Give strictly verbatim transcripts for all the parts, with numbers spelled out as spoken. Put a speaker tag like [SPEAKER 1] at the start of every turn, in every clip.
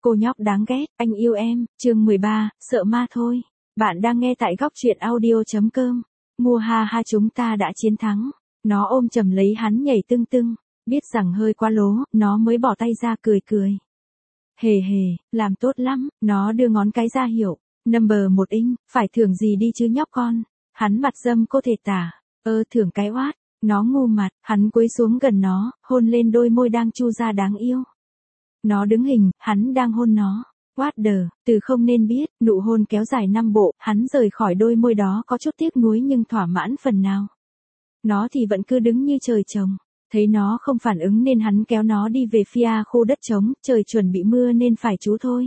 [SPEAKER 1] Cô nhóc đáng ghét, anh yêu em, chương mười ba, sợ ma thôi. Bạn đang nghe tại góc truyện audio.com. Mua ha ha chúng ta đã chiến thắng. Nó ôm chầm lấy hắn nhảy tưng tưng. Biết rằng hơi quá lố, nó mới bỏ tay ra cười cười. Hề hề, làm tốt lắm, nó đưa ngón cái ra hiệu. Number một inch, phải thưởng gì đi chứ nhóc con. Hắn mặt dâm cô thể tả. Ơ thưởng cái oát. Nó ngu mặt, hắn cúi xuống gần nó, hôn lên đôi môi đang chu ra đáng yêu. Nó đứng hình, hắn đang hôn nó. What the, từ không nên biết, nụ hôn kéo dài năm bộ, hắn rời khỏi đôi môi đó có chút tiếc nuối nhưng thỏa mãn phần nào. Nó thì vẫn cứ đứng như trời trồng. Thấy nó không phản ứng nên hắn kéo nó đi về phía khu đất trống, trời chuẩn bị mưa nên phải trú thôi.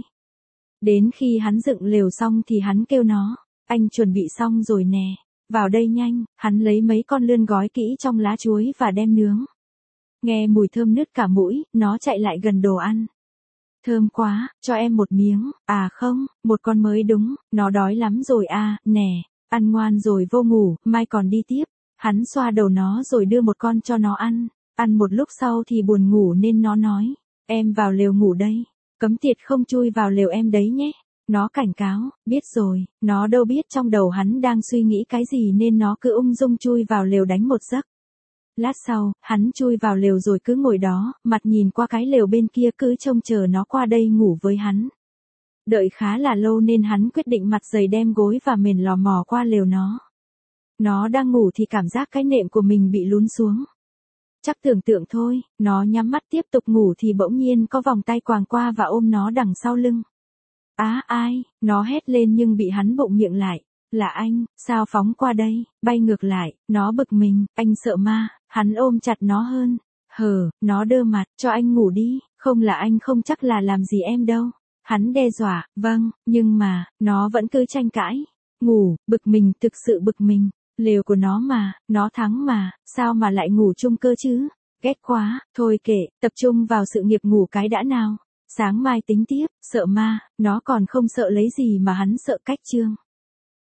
[SPEAKER 1] Đến khi hắn dựng lều xong thì hắn kêu nó, anh chuẩn bị xong rồi nè. Vào đây nhanh, hắn lấy mấy con lươn gói kỹ trong lá chuối và đem nướng. Nghe mùi thơm nứt cả mũi, nó chạy lại gần đồ ăn. Thơm quá, cho em một miếng, à không, một con mới đúng, nó đói lắm rồi à, nè, ăn ngoan rồi vô ngủ, mai còn đi tiếp. Hắn xoa đầu nó rồi đưa một con cho nó ăn, ăn một lúc sau thì buồn ngủ nên nó nói, em vào lều ngủ đây, cấm tiệt không chui vào lều em đấy nhé. Nó cảnh cáo, biết rồi, nó đâu biết trong đầu hắn đang suy nghĩ cái gì nên nó cứ ung dung chui vào lều đánh một giấc. Lát sau, hắn chui vào lều rồi cứ ngồi đó, mặt nhìn qua cái lều bên kia cứ trông chờ nó qua đây ngủ với hắn. Đợi khá là lâu nên hắn quyết định mặt dày đem gối và mền lò mò qua lều nó. Nó đang ngủ thì cảm giác cái nệm của mình bị lún xuống. Chắc tưởng tượng thôi, nó nhắm mắt tiếp tục ngủ thì bỗng nhiên có vòng tay quàng qua và ôm nó đằng sau lưng. Á ai, nó hét lên nhưng bị hắn bụng miệng lại. Là anh, sao phóng qua đây, bay ngược lại, nó bực mình, anh sợ ma, hắn ôm chặt nó hơn. Hờ, nó đơ mặt, cho anh ngủ đi, không là anh không chắc là làm gì em đâu. Hắn đe dọa, vâng, nhưng mà, nó vẫn cứ tranh cãi. Ngủ, bực mình, thực sự bực mình. Lều của nó mà, nó thắng mà, sao mà lại ngủ chung cơ chứ? Ghét quá, thôi kệ, tập trung vào sự nghiệp ngủ cái đã nào. Sáng mai tính tiếp, sợ ma, nó còn không sợ lấy gì mà hắn sợ cách chương.